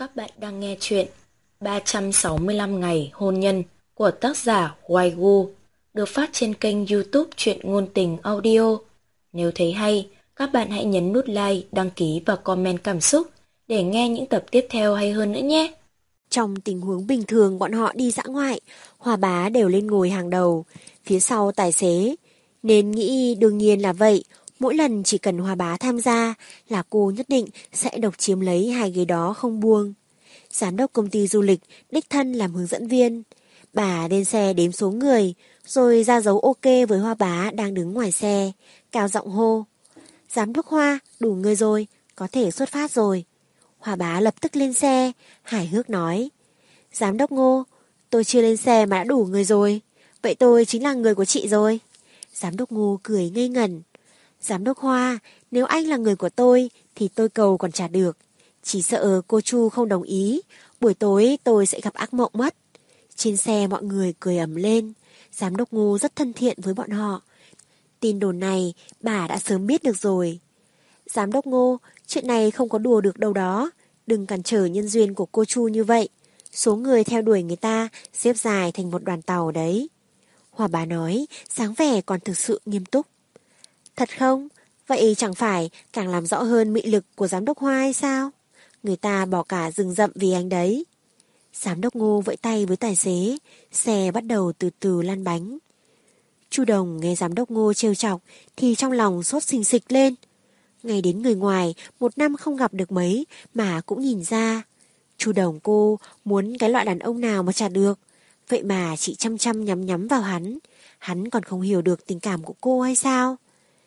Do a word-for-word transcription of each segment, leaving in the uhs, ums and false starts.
Các bạn đang nghe chuyện ba trăm sáu mươi lăm ngày hôn nhân của tác giả Hoài Gu, được phát trên kênh YouTube Truyện Ngôn Tình Audio. Nếu thấy hay, các bạn hãy nhấn nút like, đăng ký và comment cảm xúc để nghe những tập tiếp theo hay hơn nữa nhé. Trong tình huống bình thường bọn họ đi dã ngoại, Hoa Bá đều lên ngồi hàng đầu, phía sau tài xế. Nên nghĩ đương nhiên là vậy, mỗi lần chỉ cần Hoa Bá tham gia là cô nhất định sẽ độc chiếm lấy hai ghế đó không buông. Giám đốc công ty du lịch đích thân làm hướng dẫn viên. Bà lên xe đếm số người, rồi ra dấu ok với Hoa Bá đang đứng ngoài xe, cao giọng hô. Giám đốc Hoa, đủ người rồi, có thể xuất phát rồi. Hoa Bá lập tức lên xe, hài hước nói. Giám đốc Ngô, tôi chưa lên xe mà đã đủ người rồi. Vậy tôi chính là người của chị rồi. Giám đốc Ngô cười ngây ngẩn. Giám đốc Hoa, nếu anh là người của tôi thì tôi cầu còn trả được. Chỉ sợ cô Chu không đồng ý, buổi tối tôi sẽ gặp ác mộng mất. Trên xe mọi người cười ầm lên. Giám đốc Ngô rất thân thiện với bọn họ. Tin đồn này bà đã sớm biết được rồi. Giám đốc Ngô, chuyện này không có đùa được đâu đó. Đừng cản trở nhân duyên của cô Chu như vậy. Số người theo đuổi người ta xếp dài thành một đoàn tàu đấy. Hoa Bá nói, dáng vẻ còn thực sự nghiêm túc. Thật không? Vậy chẳng phải càng làm rõ hơn mị lực của giám đốc Hoa hay sao? Người ta bỏ cả rừng rậm vì anh đấy. Giám đốc Ngô vẫy tay với tài xế, xe bắt đầu từ từ lăn bánh. Chu Đồng nghe giám đốc Ngô trêu chọc thì trong lòng sốt xình xịch lên. Ngay đến người ngoài một năm không gặp được mấy mà cũng nhìn ra. Chu Đồng cô muốn cái loại đàn ông nào mà chả được. Vậy mà chị chăm chăm nhắm nhắm vào hắn. Hắn còn không hiểu được tình cảm của cô hay sao?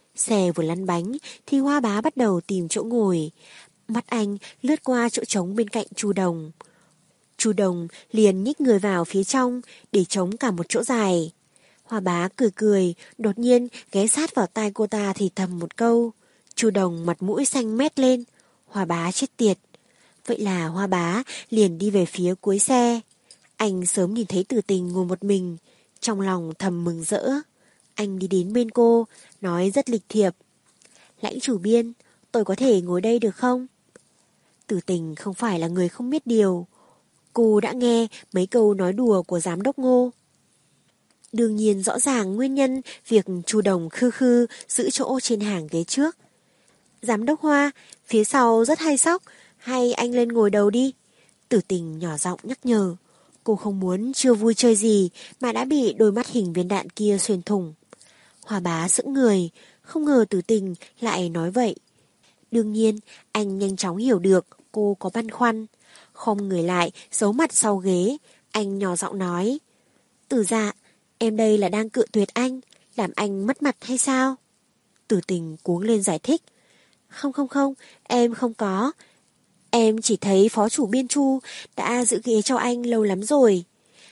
Xe vừa lăn bánh thì Hoa Bá bắt đầu tìm chỗ ngồi. Mắt anh lướt qua chỗ trống bên cạnh Chu Đồng. Chu Đồng liền nhích người vào phía trong để trống cả một chỗ dài. Hoa Bá cười cười, đột nhiên ghé sát vào tai cô ta thì thầm một câu. Chu Đồng mặt mũi xanh mét lên. Hoa Bá chết tiệt. Vậy là Hoa Bá liền đi về phía cuối xe. Anh sớm nhìn thấy Tử Tình ngồi một mình, trong lòng thầm mừng rỡ. Anh đi đến bên cô, nói rất lịch thiệp. Lãnh chủ biên, tôi có thể ngồi đây được không? Tử Tình không phải là người không biết điều. Cô đã nghe mấy câu nói đùa của giám đốc Ngô. Đương nhiên rõ ràng nguyên nhân việc Chu Đồng khư khư giữ chỗ trên hàng ghế trước. Giám đốc Hoa, phía sau rất hay sóc, hay anh lên ngồi đầu đi. Tử Tình nhỏ giọng nhắc nhở. Cô không muốn chưa vui chơi gì mà đã bị đôi mắt hình viên đạn kia xuyên thủng. Hoa Bá sững người, không ngờ Tử Tình lại nói vậy. Đương nhiên, anh nhanh chóng hiểu được cô có băn khoăn. Không người lại, giấu mặt sau ghế, anh nhỏ giọng nói. Tử Dạ, em đây là đang cự tuyệt anh, làm anh mất mặt hay sao? Tử Tình cuống lên giải thích. Không không không, em không có. Em chỉ thấy phó chủ biên Chu đã giữ ghế cho anh lâu lắm rồi.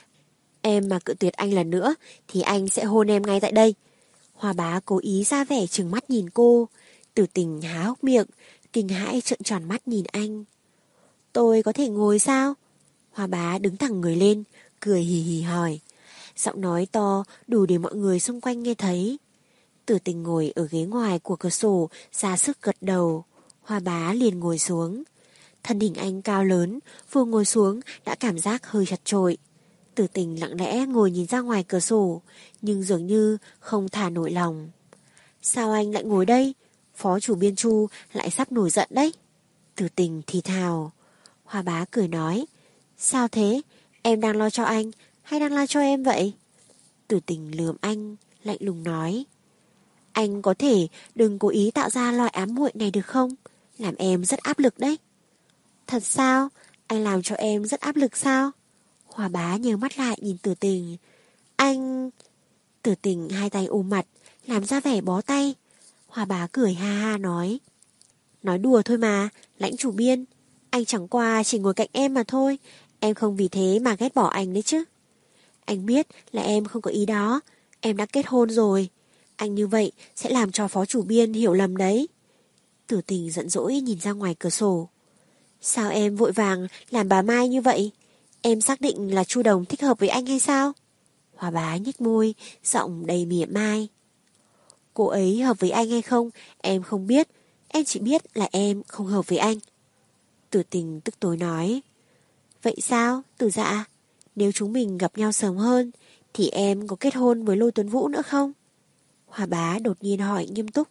Em mà cự tuyệt anh lần nữa thì anh sẽ hôn em ngay tại đây. Hoa Bá cố ý ra vẻ trừng mắt nhìn cô. Tử Tình há hốc miệng, kinh hãi trợn tròn mắt nhìn anh. Tôi có thể ngồi sao? Hoa Bá đứng thẳng người lên, cười hì hì hỏi. Giọng nói to đủ để mọi người xung quanh nghe thấy. Tử Tình ngồi ở ghế ngoài của cửa sổ, ra sức gật đầu. Hoa Bá liền ngồi xuống. Thân hình anh cao lớn, vừa ngồi xuống đã cảm giác hơi chật chội. Tử Tình lặng lẽ ngồi nhìn ra ngoài cửa sổ, nhưng dường như không thả nổi lòng. Sao anh lại ngồi đây? Phó chủ biên Chu lại sắp nổi giận đấy. Tử Tình thì thào. Hoa Bá cười nói. Sao thế? Em đang lo cho anh hay đang lo cho em vậy? Tử Tình lườm anh, lạnh lùng nói. Anh có thể đừng cố ý tạo ra loại ám muội này được không? Làm em rất áp lực đấy. Thật sao? Anh làm cho em rất áp lực sao? Hoa Bá nhớ mắt lại nhìn Tử Tình. Anh... Tử Tình hai tay ôm mặt, làm ra vẻ bó tay. Hoa Bá cười ha ha nói. Nói đùa thôi mà, lãnh chủ biên. Anh chẳng qua chỉ ngồi cạnh em mà thôi. Em không vì thế mà ghét bỏ anh đấy chứ. Anh biết là em không có ý đó. Em đã kết hôn rồi. Anh như vậy sẽ làm cho phó chủ biên hiểu lầm đấy. Tử Tình giận dỗi nhìn ra ngoài cửa sổ. Sao em vội vàng làm bà Mai như vậy? Em xác định là Chu Đồng thích hợp với anh hay sao? Hoa Bá nhếch môi, giọng đầy mỉa mai. Cô ấy hợp với anh hay không, em không biết. Em chỉ biết là em không hợp với anh. Tử Tình tức tối nói. Vậy sao, Tử Dạ? Nếu chúng mình gặp nhau sớm hơn, thì em có kết hôn với Lôi Tuấn Vũ nữa không? Hoa Bá đột nhiên hỏi nghiêm túc.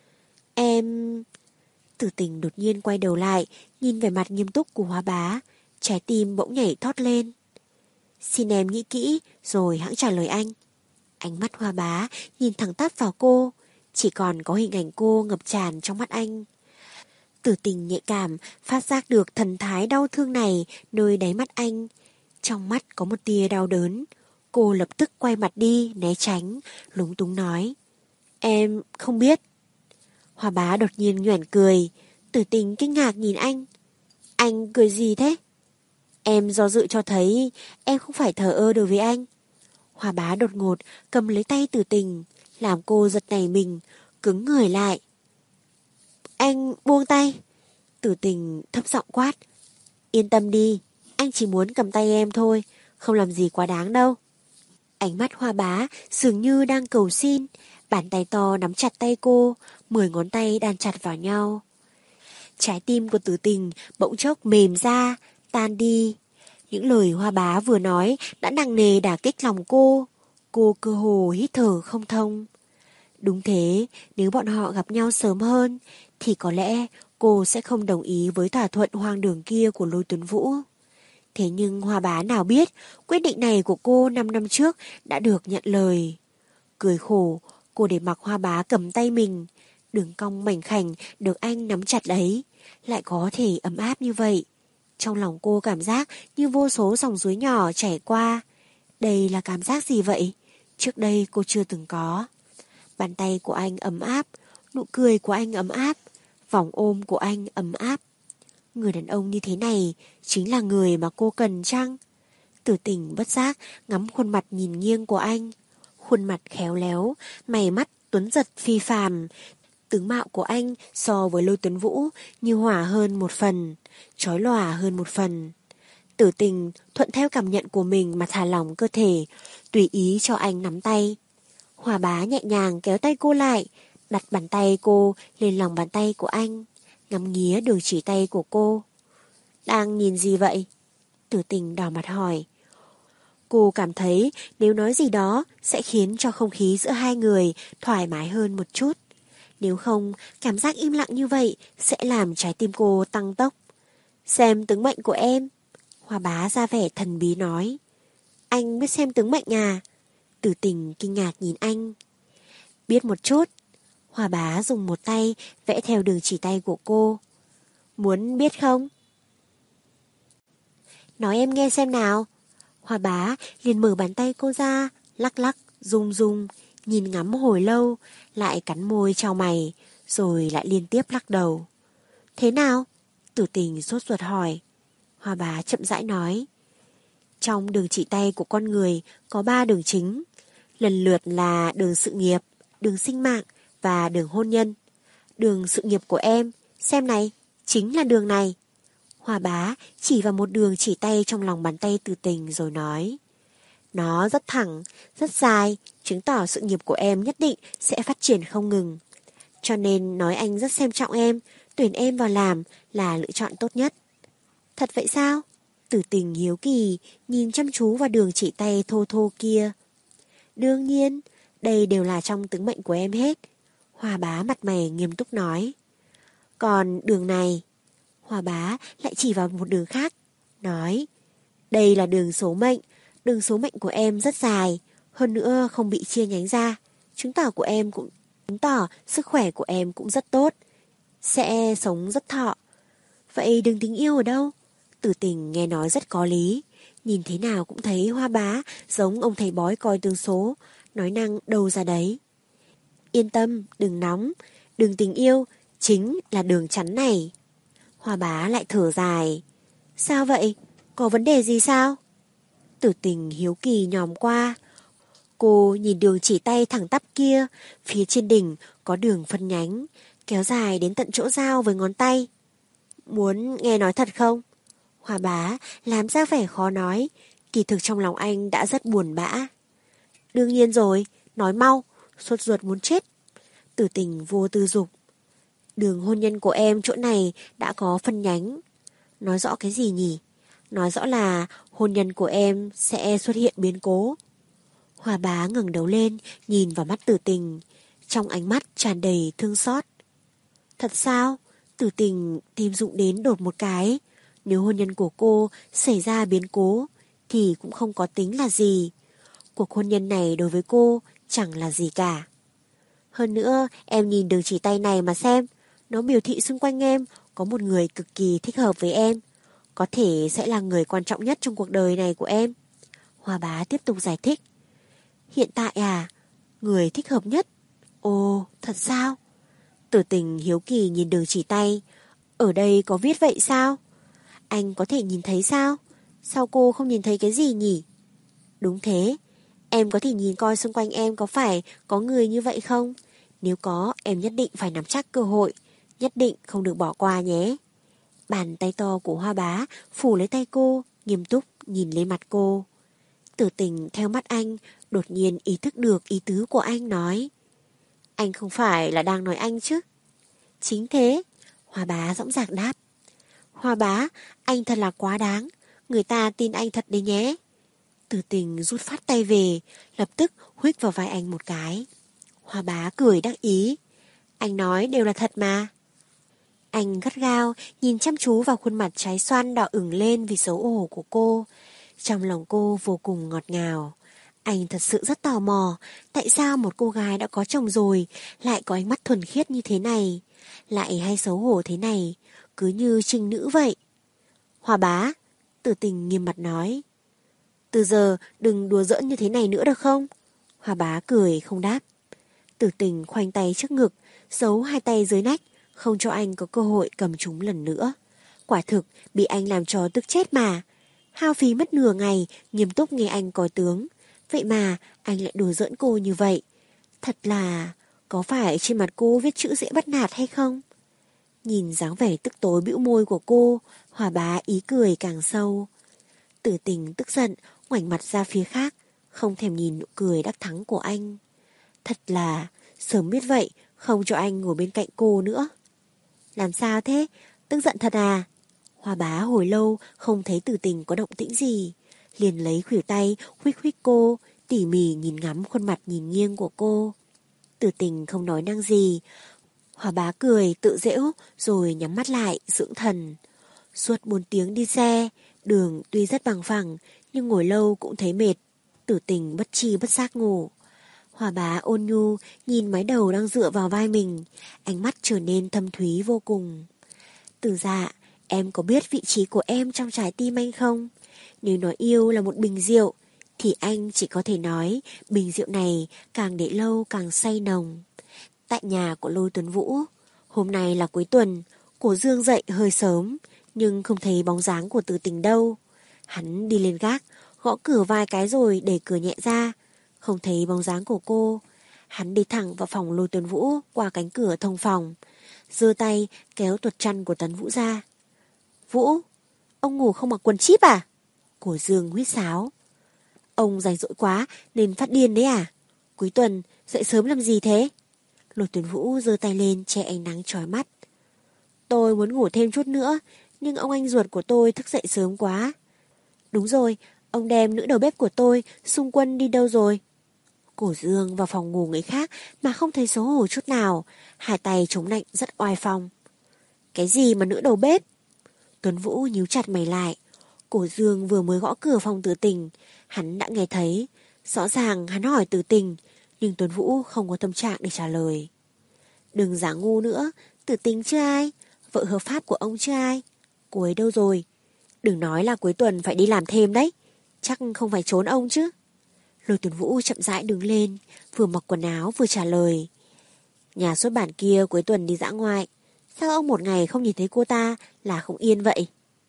Em... Tử Tình đột nhiên quay đầu lại, nhìn về mặt nghiêm túc của Hoa Bá, trái tim bỗng nhảy thót lên. Xin em nghĩ kỹ, rồi hãng trả lời anh. Ánh mắt Hoa Bá nhìn thẳng tắp vào cô, chỉ còn có hình ảnh cô ngập tràn trong mắt anh. Tử Tình nhạy cảm, phát giác được thần thái đau thương này nơi đáy mắt anh. Trong mắt có một tia đau đớn. Cô lập tức quay mặt đi, né tránh, lúng túng nói. Em không biết. Hoa Bá đột nhiên nhoẻn cười. Tử Tình kinh ngạc nhìn anh. Anh cười gì thế? Em do dự cho thấy em không phải thờ ơ đối với anh. Hoa Bá đột ngột cầm lấy tay Tử Tình, làm cô giật nảy mình, cứng người lại. Anh buông tay. Tử Tình thấp giọng quát. Yên tâm đi, anh chỉ muốn cầm tay em thôi, không làm gì quá đáng đâu. Ánh mắt Hoa Bá dường như đang cầu xin, bàn tay to nắm chặt tay cô, mười ngón tay đan chặt vào nhau. Trái tim của Tử Tình bỗng chốc mềm ra, tan đi. Những lời Hoa Bá vừa nói đã nặng nề đả kích lòng cô. Cô cơ hồ hít thở không thông. Đúng thế, nếu bọn họ gặp nhau sớm hơn, thì có lẽ cô sẽ không đồng ý với thỏa thuận hoang đường kia của Lôi Tuấn Vũ. Thế nhưng Hoa Bá nào biết, quyết định này của cô năm năm trước đã được nhận lời. Cười khổ, cô để mặc Hoa Bá cầm tay mình. Đường cong mảnh khảnh được anh nắm chặt lấy, lại có thể ấm áp như vậy. Trong lòng cô cảm giác như vô số dòng suối nhỏ chảy qua. Đây là cảm giác gì vậy? Trước đây cô chưa từng có. Bàn tay của anh ấm áp, nụ cười của anh ấm áp, vòng ôm của anh ấm áp. Người đàn ông như thế này chính là người mà cô cần chăng? Tử Tình bất giác ngắm khuôn mặt nhìn nghiêng của anh. Khuôn mặt khéo léo, mày mắt tuấn giật phi phàm. Tướng mạo của anh so với Lôi Tuấn Vũ như hỏa hơn một phần, chói lòa hơn một phần. Tử Tình thuận theo cảm nhận của mình mà thả lỏng cơ thể, tùy ý cho anh nắm tay. Hoa Bá nhẹ nhàng kéo tay cô lại, đặt bàn tay cô lên lòng bàn tay của anh, ngắm nghía đường chỉ tay của cô. Đang nhìn gì vậy? Tử Tình đỏ mặt hỏi. Cô cảm thấy nếu nói gì đó sẽ khiến cho không khí giữa hai người thoải mái hơn một chút. Nếu không, cảm giác im lặng như vậy sẽ làm trái tim cô tăng tốc. Xem tướng mệnh của em. Hoa Bá ra vẻ thần bí nói. Anh biết xem tướng mệnh à? Tử Tình kinh ngạc nhìn anh. Biết một chút. Hoa Bá dùng một tay vẽ theo đường chỉ tay của cô. Muốn biết không? Nói em nghe xem nào. Hoa Bá liền mở bàn tay cô ra, lắc lắc, rung rung, nhìn ngắm hồi lâu, lại cắn môi chau mày, rồi lại liên tiếp lắc đầu. Thế nào? Tử Tình sốt ruột hỏi. Hoa Bá chậm rãi nói. Trong đường chỉ tay của con người có ba đường chính, lần lượt là đường sự nghiệp, đường sinh mạng và đường hôn nhân. Đường sự nghiệp của em, xem này, chính là đường này. Hoa Bá chỉ vào một đường chỉ tay trong lòng bàn tay Tử Tình rồi nói. Nó rất thẳng, rất dài, chứng tỏ sự nghiệp của em nhất định sẽ phát triển không ngừng. Cho nên nói anh rất xem trọng em, tuyển em vào làm là lựa chọn tốt nhất. Thật vậy sao? Tử Tình hiếu kỳ, nhìn chăm chú vào đường chỉ tay thô thô kia. Đương nhiên, đây đều là trong tướng mệnh của em hết. Hoa Bá mặt mày nghiêm túc nói. Còn đường này, Hoa Bá lại chỉ vào một đường khác, nói. Đây là đường số mệnh, đường số mệnh của em rất dài, hơn nữa không bị chia nhánh ra, chứng tỏ của em cũng chứng tỏ sức khỏe của em cũng rất tốt, sẽ sống rất thọ. Vậy đường tình yêu ở đâu? Tử Tình nghe nói rất có lý, nhìn thế nào cũng thấy Hoa Bá giống ông thầy bói coi tương số, nói năng đâu ra đấy. Yên tâm, đừng nóng, đường tình yêu chính là đường chắn này. Hoa Bá lại thở dài. Sao vậy? Có vấn đề gì sao? Tử Tình hiếu kỳ nhòm qua. Cô nhìn đường chỉ tay thẳng tắp kia, phía trên đỉnh có đường phân nhánh, kéo dài đến tận chỗ giao với ngón tay. Muốn nghe nói thật không? Hoa Bá làm ra vẻ khó nói, kỳ thực trong lòng anh đã rất buồn bã. Đương nhiên rồi, nói mau, sốt ruột muốn chết. Tử Tình vô tư dục. Đường hôn nhân của em chỗ này đã có phân nhánh. Nói rõ cái gì nhỉ? nói rõ là hôn nhân của em sẽ xuất hiện biến cố. Hoa bá ngẩng đầu lên, nhìn vào mắt Tử Tình, trong ánh mắt tràn đầy thương xót. Thật sao? Tử Tình tim rụng đến đột một cái. Nếu hôn nhân của cô xảy ra biến cố thì cũng không có tính là gì. Cuộc hôn nhân này đối với cô chẳng là gì cả. Hơn nữa, em nhìn đường chỉ tay này mà xem, nó biểu thị xung quanh em có một người cực kỳ thích hợp với em, có thể sẽ là người quan trọng nhất trong cuộc đời này của em. Hoa bá tiếp tục giải thích. Hiện tại à, người thích hợp nhất? Ồ, thật sao? Tử Tình hiếu kỳ nhìn đường chỉ tay. Ở đây có viết vậy sao? Anh có thể nhìn thấy sao? Sao cô không nhìn thấy cái gì nhỉ? Đúng thế, em có thể nhìn coi xung quanh em có phải có người như vậy không? Nếu có, em nhất định phải nắm chắc cơ hội, nhất định không được bỏ qua nhé. Bàn tay to của Hoa bá phủ lấy tay cô, nghiêm túc nhìn lên mặt cô. Tử Tình theo mắt anh, đột nhiên ý thức được ý tứ của anh nói. Anh không phải là đang nói anh chứ? Chính thế, Hoa bá dõng dạc đáp. Hoa bá, anh thật là quá đáng, người ta tin anh thật đấy nhé. Tử Tình rút phát tay về, lập tức huých vào vai anh một cái. Hoa bá cười đắc ý. Anh nói đều là thật mà. Anh gắt gao nhìn chăm chú vào khuôn mặt trái xoan đỏ ửng lên vì xấu hổ của cô. Trong lòng cô vô cùng ngọt ngào. Anh thật sự rất tò mò, tại sao một cô gái đã có chồng rồi lại có ánh mắt thuần khiết như thế này, lại hay xấu hổ thế này, cứ như trinh nữ vậy. Hoa bá, Tử Tình nghiêm mặt nói. Từ giờ đừng đùa giỡn như thế này nữa được không? Hoa bá cười không đáp. Tử Tình khoanh tay trước ngực, giấu hai tay dưới nách, không cho anh có cơ hội cầm chúng lần nữa. Quả thực bị anh làm cho tức chết mà. Hao phí mất nửa ngày, nghiêm túc nghe anh coi tướng. Vậy mà anh lại đùa giỡn cô như vậy. Thật là... có phải trên mặt cô viết chữ dễ bắt nạt hay không? Nhìn dáng vẻ tức tối bĩu môi của cô, Hoa bá ý cười càng sâu. Tử Tình tức giận, ngoảnh mặt ra phía khác, không thèm nhìn nụ cười đắc thắng của anh. Thật là, sớm biết vậy, không cho anh ngồi bên cạnh cô nữa. Làm sao thế? Tức giận thật à? Hoa bá hồi lâu không thấy Tử Tình có động tĩnh gì, liền lấy khuỷu tay huých huých cô, tỉ mỉ nhìn ngắm khuôn mặt nhìn nghiêng của cô. Tử Tình không nói năng gì. Hoa bá cười tự giễu rồi nhắm mắt lại dưỡng thần. Suốt bốn tiếng đi xe, đường tuy rất bằng phẳng nhưng ngồi lâu cũng thấy mệt. Tử Tình bất tri bất giác ngủ. Hoa bá ôn nhu nhìn mái đầu đang dựa vào vai mình, ánh mắt trở nên thâm thúy vô cùng. Tử dạ, em có biết vị trí của em trong trái tim anh không? Nếu nói yêu là một bình rượu, thì anh chỉ có thể nói bình rượu này càng để lâu càng say nồng. Tại nhà của Lôi Tuấn Vũ, hôm nay là cuối tuần, Cổ Dương dậy hơi sớm, nhưng không thấy bóng dáng của Tử Tình đâu. Hắn đi lên gác, gõ cửa vài cái rồi đẩy cửa nhẹ ra, không thấy bóng dáng của cô. Hắn đi thẳng vào phòng Lôi Tuấn Vũ qua cánh cửa thông phòng, giơ tay kéo tuột chăn của Tuấn Vũ ra. Vũ, ông ngủ không mặc quần chíp à? Cổ Dương huýt sáo. Ông rảnh rỗi quá nên phát điên đấy à? Cuối tuần dậy sớm làm gì thế? Lôi Tuấn Vũ giơ tay lên che ánh nắng chói mắt. Tôi muốn ngủ thêm chút nữa, nhưng ông anh ruột của tôi thức dậy sớm quá. Đúng rồi, ông đem nữ đầu bếp của tôi xung quân đi đâu rồi? Cổ Dương vào phòng ngủ người khác mà không thấy xấu hổ chút nào, hai tay chống lạnh rất oai phong. Cái gì mà nữ đầu bếp? Tuấn Vũ nhíu chặt mày lại. Cổ Dương vừa mới gõ cửa phòng Tử Tình, hắn đã nghe thấy. Rõ ràng hắn hỏi Tử Tình, nhưng Tuấn Vũ không có tâm trạng để trả lời. Đừng giả ngu nữa, Tử Tình chưa ai, vợ hợp pháp của ông chưa ai. Cô ấy đâu rồi? Đừng nói là cuối tuần phải đi làm thêm đấy, chắc không phải trốn ông chứ. Lôi Tuấn Vũ chậm rãi đứng lên, vừa mặc quần áo vừa trả lời. Nhà xuất bản kia cuối tuần đi dã ngoại, sao ông một ngày không nhìn thấy cô ta là không yên vậy?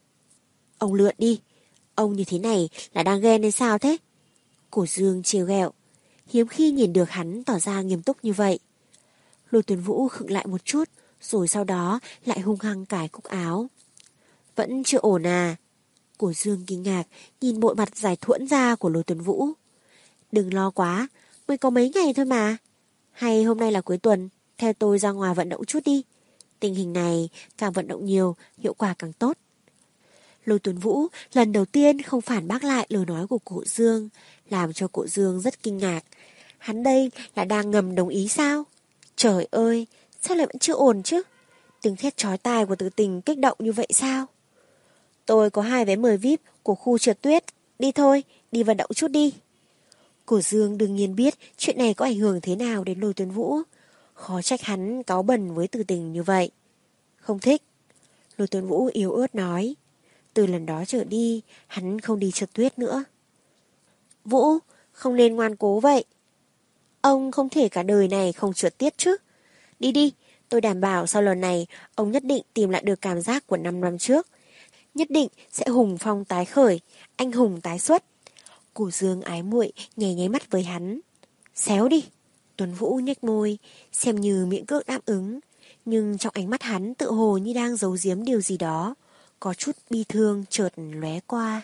Ông lượn đi, ông như thế này là đang ghen hay sao thế? Cổ Dương trêu ghẹo, hiếm khi nhìn được hắn tỏ ra nghiêm túc như vậy. Lôi Tuấn Vũ khựng lại một chút, rồi sau đó lại hung hăng cài cúc áo. Vẫn chưa ổn à? Cổ Dương kinh ngạc nhìn bộ mặt dài thuẫn ra của Lôi Tuấn Vũ. Đừng lo quá, mới có mấy ngày thôi mà. Hay hôm nay là cuối tuần, theo tôi ra ngoài vận động chút đi. Tình hình này càng vận động nhiều, hiệu quả càng tốt. Lôi Tuấn Vũ lần đầu tiên không phản bác lại lời nói của Cổ Dương, làm cho Cổ Dương rất kinh ngạc. Hắn đây là đang ngầm đồng ý sao? Trời ơi, sao lại vẫn chưa ổn chứ? Tiếng thét chói tai của Từ Tình kích động như vậy sao? Tôi có hai vé mời vi ai pi của khu trượt tuyết. Đi thôi, đi vận động chút đi. Cổ Dương đương nhiên biết chuyện này có ảnh hưởng thế nào đến Lôi Tuấn Vũ. Khó trách hắn cáu bẩn với Từ Tình như vậy. Không thích. Lôi Tuấn Vũ yếu ớt nói. Từ lần đó trở đi, hắn không đi trượt tuyết nữa. Vũ, không nên ngoan cố vậy. Ông không thể cả đời này không trượt tuyết chứ. Đi đi, tôi đảm bảo sau lần này, ông nhất định tìm lại được cảm giác của năm năm trước. Nhất định sẽ hùng phong tái khởi, anh hùng tái xuất. Cổ Dương ái muội nhảy nháy mắt với hắn. Xéo đi. Tuấn Vũ nhếch môi, xem như miễn cưỡng đáp ứng. Nhưng trong ánh mắt hắn tự hồ như đang giấu giếm điều gì đó. Có chút bi thương chợt lóe qua.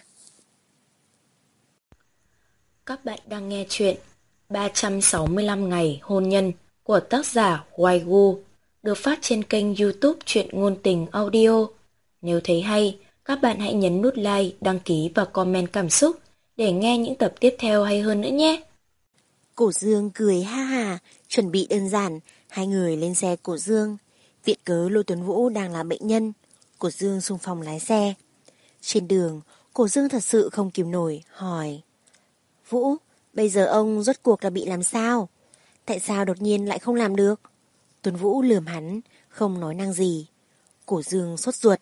Các bạn đang nghe chuyện ba trăm sáu mươi lăm ngày hôn nhân của tác giả Waigu, được phát trên kênh YouTube Truyện Ngôn Tình Audio. Nếu thấy hay, các bạn hãy nhấn nút like, đăng ký và comment cảm xúc để nghe những tập tiếp theo hay hơn nữa nhé. Cổ Dương cười ha hà, chuẩn bị đơn giản, hai người lên xe Cổ Dương. Viện cớ Lôi Tuấn Vũ đang là bệnh nhân, Cổ Dương xung phong lái xe. Trên đường, Cổ Dương thật sự không kìm nổi, hỏi. Vũ, bây giờ ông rốt cuộc là bị làm sao? Tại sao đột nhiên lại không làm được? Tuấn Vũ lườm hắn, không nói năng gì. Cổ Dương sốt ruột.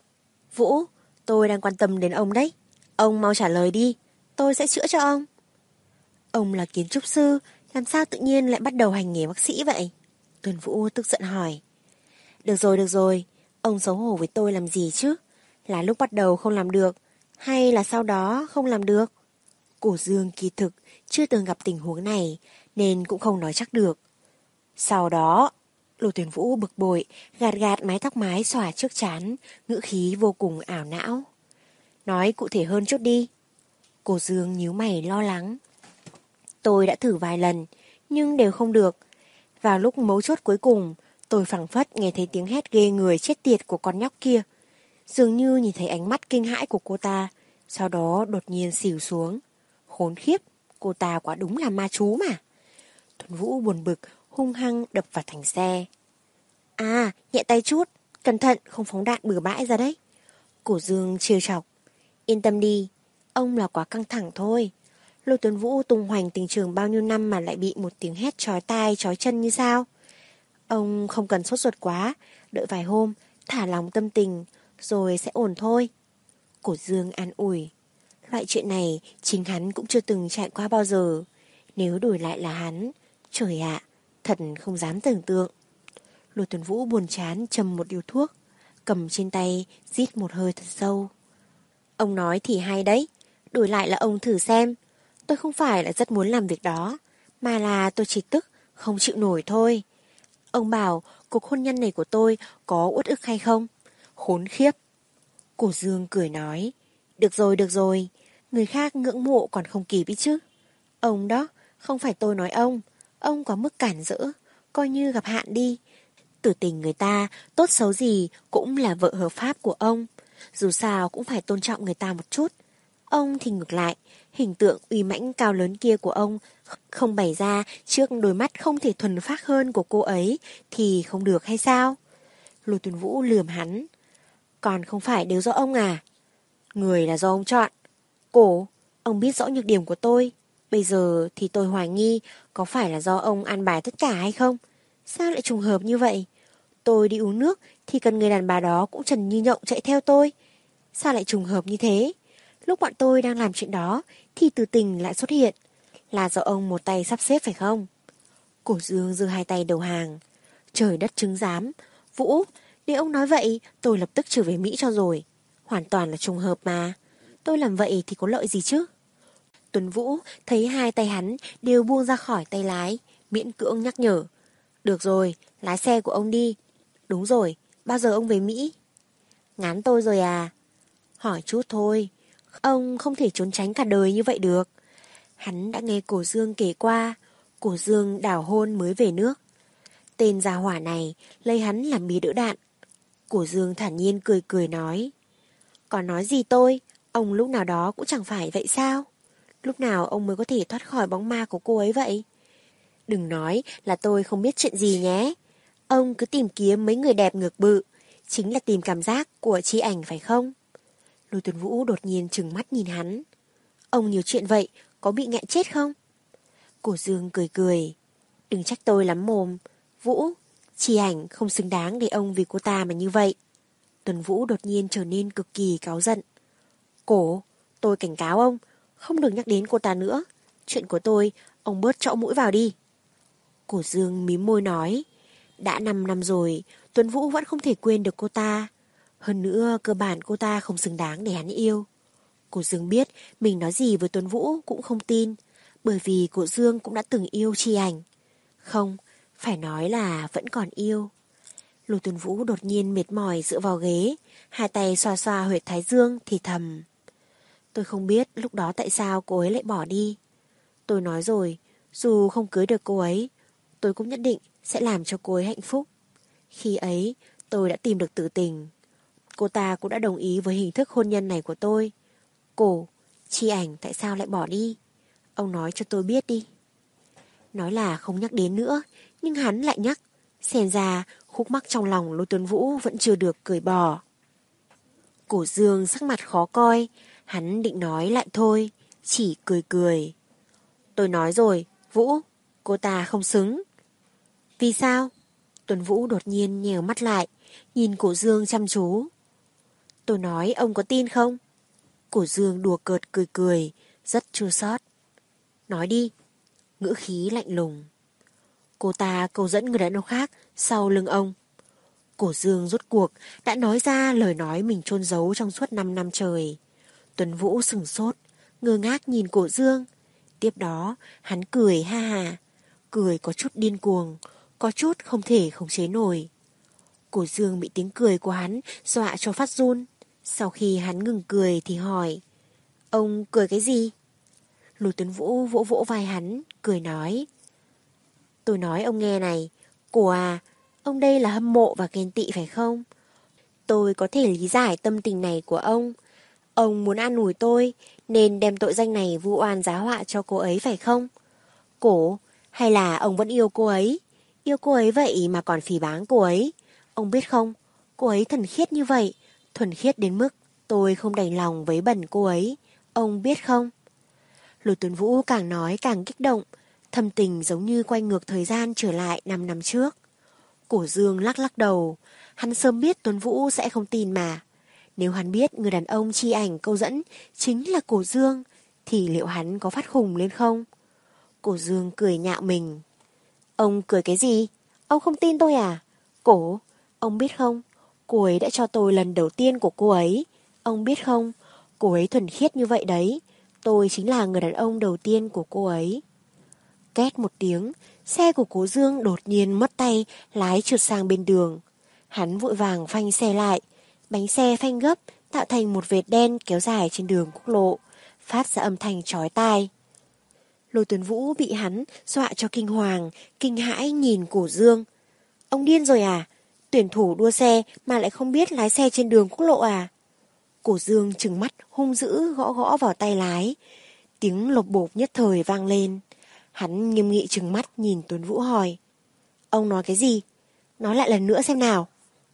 Vũ, tôi đang quan tâm đến ông đấy. Ông mau trả lời đi, tôi sẽ chữa cho ông. Ông là kiến trúc sư, làm sao tự nhiên lại bắt đầu hành nghề bác sĩ vậy? Tuấn Vũ tức giận hỏi. Được rồi, được rồi, ông xấu hổ với tôi làm gì chứ? Là lúc bắt đầu không làm được, hay là sau đó không làm được? Cổ Dương kỳ thực chưa từng gặp tình huống này, nên cũng không nói chắc được. Sau đó, Lôi Tuấn Vũ bực bội, gạt gạt mái tóc mái xõa trước trán, ngữ khí vô cùng ảo não. Nói cụ thể hơn chút đi. Cổ Dương nhíu mày lo lắng. Tôi đã thử vài lần, nhưng đều không được. Vào lúc mấu chốt cuối cùng, tôi phảng phất nghe thấy tiếng hét ghê người chết tiệt của con nhóc kia. Dường như nhìn thấy ánh mắt kinh hãi của cô ta, sau đó đột nhiên xỉu xuống. Khốn khiếp, cô ta quả đúng là ma chú mà. Tuấn Vũ buồn bực, hung hăng đập vào thành xe. À, nhẹ tay chút, cẩn thận không phóng đạn bừa bãi ra đấy. Cổ Dương trêu chọc. Yên tâm đi, ông là quá căng thẳng thôi. Lôi Tuấn Vũ tung hoành tình trường bao nhiêu năm mà lại bị một tiếng hét chói tai chói chân như sao? Ông không cần sốt ruột quá, đợi vài hôm, thả lòng tâm tình, rồi sẽ ổn thôi. Cổ Dương an ủi. Loại chuyện này chính hắn cũng chưa từng trải qua bao giờ. Nếu đổi lại là hắn, trời ạ, thật không dám tưởng tượng. Lôi Tuấn Vũ buồn chán châm một điếu thuốc, cầm trên tay, rít một hơi thật sâu. Ông nói thì hay đấy, đổi lại là ông thử xem. Tôi không phải là rất muốn làm việc đó, mà là tôi chỉ tức, không chịu nổi thôi. Ông bảo cuộc hôn nhân này của tôi có uất ức hay không? Khốn khiếp. Cổ Dương cười nói. Được rồi, được rồi, người khác ngưỡng mộ còn không kịp ý chứ. Ông đó, không phải tôi nói ông, ông có mức cản rỡ, coi như gặp hạn đi. Tử tình người ta, tốt xấu gì cũng là vợ hợp pháp của ông. Dù sao cũng phải tôn trọng người ta một chút. Ông thì ngược lại, hình tượng uy mãnh cao lớn kia của ông không bày ra trước đôi mắt không thể thuần phác hơn của cô ấy thì không được hay sao? Lôi Tuấn Vũ lườm hắn. Còn không phải đều do ông à? Người là do ông chọn. Cổ, ông biết rõ nhược điểm của tôi. Bây giờ thì tôi hoài nghi có phải là do ông an bài tất cả hay không? Sao lại trùng hợp như vậy? Tôi đi uống nước thì cần người đàn bà đó cũng trần như nhộng chạy theo tôi. Sao lại trùng hợp như thế? Lúc bọn tôi đang làm chuyện đó thì Từ Tình lại xuất hiện. Là do ông một tay sắp xếp phải không? Cổ Dương giơ hai tay đầu hàng. Trời đất chứng giám. Vũ, nếu ông nói vậy tôi lập tức trở về Mỹ cho rồi. Hoàn toàn là trùng hợp mà. Tôi làm vậy thì có lợi gì chứ? Tuấn Vũ thấy hai tay hắn đều buông ra khỏi tay lái, miễn cưỡng nhắc nhở. Được rồi, lái xe của ông đi. Đúng rồi, bao giờ ông về Mỹ? Ngán tôi rồi à? Hỏi chút thôi. Ông không thể trốn tránh cả đời như vậy được. Hắn đã nghe Cổ Dương kể qua, Cổ Dương đảo hôn mới về nước. Tên gia hỏa này lấy hắn làm bia đỡ đạn. Cổ Dương thản nhiên cười cười nói. Còn nói gì tôi, ông lúc nào đó cũng chẳng phải vậy sao? Lúc nào ông mới có thể thoát khỏi bóng ma của cô ấy vậy? Đừng nói là tôi không biết chuyện gì nhé. Ông cứ tìm kiếm mấy người đẹp ngược bự, chính là tìm cảm giác của Chi Ảnh phải không? Lôi Tuấn Vũ đột nhiên trừng mắt nhìn hắn. Ông nhiều chuyện vậy, có bị nghẹn chết không? Cổ Dương cười cười. Đừng trách tôi lắm mồm. Vũ, Chi Ảnh không xứng đáng để ông vì cô ta mà như vậy. Tuấn Vũ đột nhiên trở nên cực kỳ cáu giận. Cổ, tôi cảnh cáo ông, không được nhắc đến cô ta nữa. Chuyện của tôi, ông bớt chõ mũi vào đi. Cổ Dương mím môi nói. Đã năm năm rồi, Tuấn Vũ vẫn không thể quên được cô ta. Hơn nữa, cơ bản cô ta không xứng đáng để hắn yêu. Cổ Dương biết mình nói gì với Tuấn Vũ cũng không tin, bởi vì cổ Dương cũng đã từng yêu Chi Ảnh. Không, phải nói là vẫn còn yêu. Lôi Tuấn Vũ đột nhiên mệt mỏi dựa vào ghế, hai tay xoa xoa huyệt thái dương thì thầm. Tôi không biết lúc đó tại sao cô ấy lại bỏ đi. Tôi nói rồi, dù không cưới được cô ấy, tôi cũng nhất định sẽ làm cho cô ấy hạnh phúc. Khi ấy, tôi đã tìm được tử tình. Cô ta cũng đã đồng ý với hình thức hôn nhân này của tôi. Cổ, Chi Ảnh tại sao lại bỏ đi? Ông nói cho tôi biết đi. Nói là không nhắc đến nữa, nhưng hắn lại nhắc. Xem ra khúc mắc trong lòng Lôi Tuấn Vũ vẫn chưa được cởi bỏ. Cổ Dương sắc mặt khó coi, hắn định nói lại thôi, chỉ cười cười. Tôi nói rồi, Vũ, cô ta không xứng. Vì sao? Tuấn Vũ đột nhiên nhèo mắt lại, nhìn Cổ Dương chăm chú. Tôi nói ông có tin không? Cổ Dương đùa cợt cười cười, rất chua xót. Nói đi, ngữ khí lạnh lùng. Cô ta cầu dẫn người đàn ông khác sau lưng ông. Cổ Dương rốt cuộc đã nói ra lời nói mình chôn giấu trong suốt năm năm trời. Tuấn Vũ sửng sốt, ngơ ngác nhìn Cổ Dương. Tiếp đó, hắn cười ha ha, cười có chút điên cuồng, có chút không thể khống chế nổi. Cổ Dương bị tiếng cười của hắn dọa cho phát run. Sau khi hắn ngừng cười thì hỏi, ông cười cái gì? Lôi Tuấn Vũ vỗ vỗ vai hắn, cười nói. Tôi nói ông nghe này, cổ à, ông đây là hâm mộ và ghen tị phải không? Tôi có thể lý giải tâm tình này của ông. Ông muốn an ủi tôi, nên đem tội danh này vu oan giá họa cho cô ấy phải không? Cổ, hay là ông vẫn yêu cô ấy? Yêu cô ấy vậy mà còn phỉ báng cô ấy. Ông biết không, cô ấy thuần khiết như vậy, thuần khiết đến mức tôi không đành lòng vấy bẩn cô ấy. Ông biết không? Lôi Tuấn Vũ càng nói càng kích động, thâm tình giống như quay ngược thời gian trở lại năm năm trước. Cổ Dương lắc lắc đầu, hắn sớm biết Tuấn Vũ sẽ không tin mà. Nếu hắn biết người đàn ông Chi Ảnh câu dẫn chính là Cổ Dương, thì liệu hắn có phát khùng lên không? Cổ Dương cười nhạo mình. Ông cười cái gì? Ông không tin tôi à? Cổ, ông biết không, cô ấy đã cho tôi lần đầu tiên của cô ấy. Ông biết không, cô ấy thuần khiết như vậy đấy. Tôi chính là người đàn ông đầu tiên của cô ấy. Két một tiếng, xe của Cố Dương đột nhiên mất tay, lái trượt sang bên đường. Hắn vội vàng phanh xe lại. Bánh xe phanh gấp, tạo thành một vệt đen kéo dài trên đường quốc lộ, phát ra âm thanh chói tai. Lôi Tuấn Vũ bị hắn dọa cho kinh hoàng, kinh hãi nhìn Cổ Dương. Ông điên rồi à? Tuyển thủ đua xe mà lại không biết lái xe trên đường quốc lộ à? Cổ Dương trừng mắt hung dữ gõ gõ vào tay lái. Tiếng lộp bộp nhất thời vang lên. Hắn nghiêm nghị trừng mắt nhìn Tuấn Vũ hỏi. Ông nói cái gì? Nói lại lần nữa xem nào.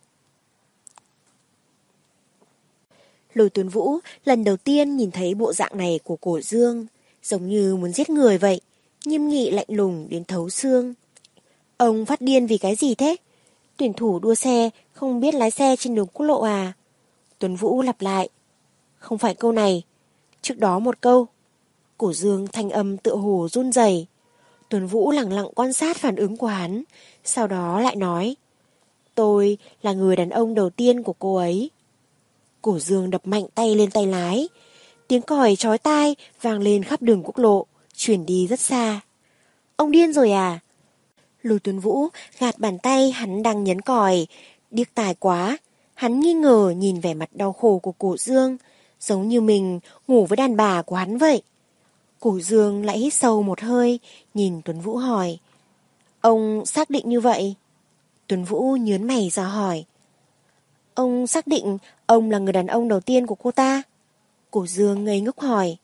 Lôi Tuấn Vũ lần đầu tiên nhìn thấy bộ dạng này của Cổ Dương, giống như muốn giết người vậy, nghiêm nghị lạnh lùng đến thấu xương. Ông phát điên vì cái gì thế? Tuyển thủ đua xe không biết lái xe trên đường quốc lộ à? Tuấn Vũ lặp lại. Không phải câu này, trước đó một câu. Cổ Dương thanh âm tựa hồ run rẩy. Tuấn Vũ lặng lặng quan sát phản ứng của hắn, sau đó lại nói. Tôi là người đàn ông đầu tiên của cô ấy. Cổ Dương đập mạnh tay lên tay lái. Tiếng còi chói tai vang lên khắp đường quốc lộ, chuyển đi rất xa. Ông điên rồi à? Lôi Tuấn Vũ gạt bàn tay hắn đang nhấn còi, điếc tai quá. Hắn nghi ngờ nhìn vẻ mặt đau khổ của Cổ Dương, giống như mình ngủ với đàn bà của hắn vậy. Cổ Dương lại hít sâu một hơi, nhìn Tuấn Vũ hỏi. Ông xác định như vậy? Tuấn Vũ nhớn mày ra hỏi. Ông xác định ông là người đàn ông đầu tiên của cô ta? Cổ Dương ngây ngốc hỏi.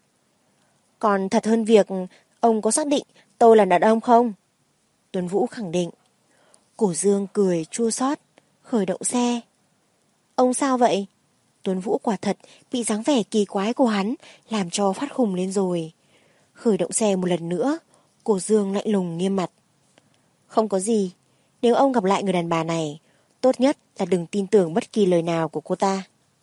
Còn thật hơn việc ông có xác định tôi là đàn ông không? Tuấn Vũ khẳng định. Cổ Dương cười chua xót, khởi động xe. Ông sao vậy? Tuấn Vũ quả thật bị dáng vẻ kỳ quái của hắn làm cho phát khùng lên rồi. Khởi động xe một lần nữa, Cổ Dương lạnh lùng nghiêm mặt. Không có gì, nếu ông gặp lại người đàn bà này, tốt nhất là đừng tin tưởng bất kỳ lời nào của cô ta.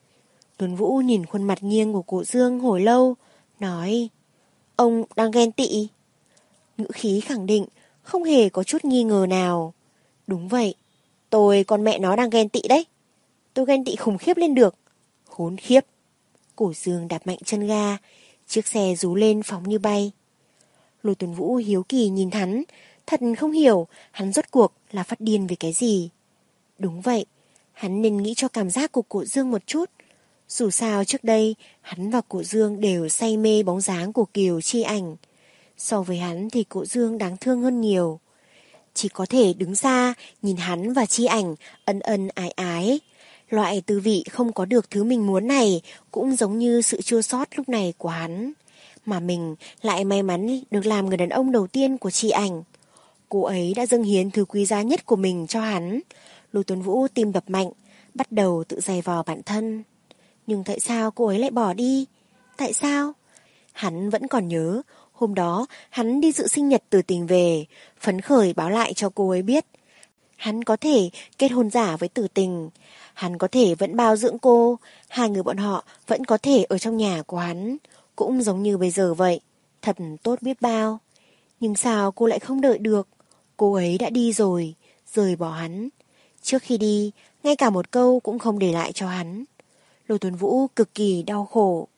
Tuấn Vũ nhìn khuôn mặt nghiêng của Cổ Dương hồi lâu, nói, ông đang ghen tị. Ngữ khí khẳng định, không hề có chút nghi ngờ nào. Đúng vậy, tôi con mẹ nó đang ghen tị đấy. Tôi ghen tị khủng khiếp lên được. Khốn khiếp. Cổ Dương đạp mạnh chân ga, chiếc xe rú lên phóng như bay. Lôi Tuấn Vũ hiếu kỳ nhìn hắn, thật không hiểu hắn rốt cuộc là phát điên về cái gì. Đúng vậy, hắn nên nghĩ cho cảm giác của Cổ Dương một chút. Dù sao trước đây, hắn và Cổ Dương đều say mê bóng dáng của Kiều Chi Ảnh. So với hắn thì Cổ Dương đáng thương hơn nhiều. Chỉ có thể đứng xa, nhìn hắn và Chi Ảnh ân ân ái ái. Loại tư vị không có được thứ mình muốn này cũng giống như sự chua xót lúc này của hắn. Mà mình lại may mắn được làm người đàn ông đầu tiên của Chi Ảnh. Cô ấy đã dâng hiến thứ quý giá nhất của mình cho hắn. Lôi Tuấn Vũ tim đập mạnh, bắt đầu tự giày vò bản thân. Nhưng tại sao cô ấy lại bỏ đi? Tại sao? Hắn vẫn còn nhớ, hôm đó hắn đi dự sinh nhật Từ Tình về, phấn khởi báo lại cho cô ấy biết. Hắn có thể kết hôn giả với Từ Tình, hắn có thể vẫn bao dưỡng cô, hai người bọn họ vẫn có thể ở trong nhà của hắn, cũng giống như bây giờ vậy, thật tốt biết bao. Nhưng sao cô lại không đợi được? Cô ấy đã đi rồi, rời bỏ hắn. Trước khi đi, ngay cả một câu cũng không để lại cho hắn. Lôi Tuấn Vũ cực kỳ đau khổ.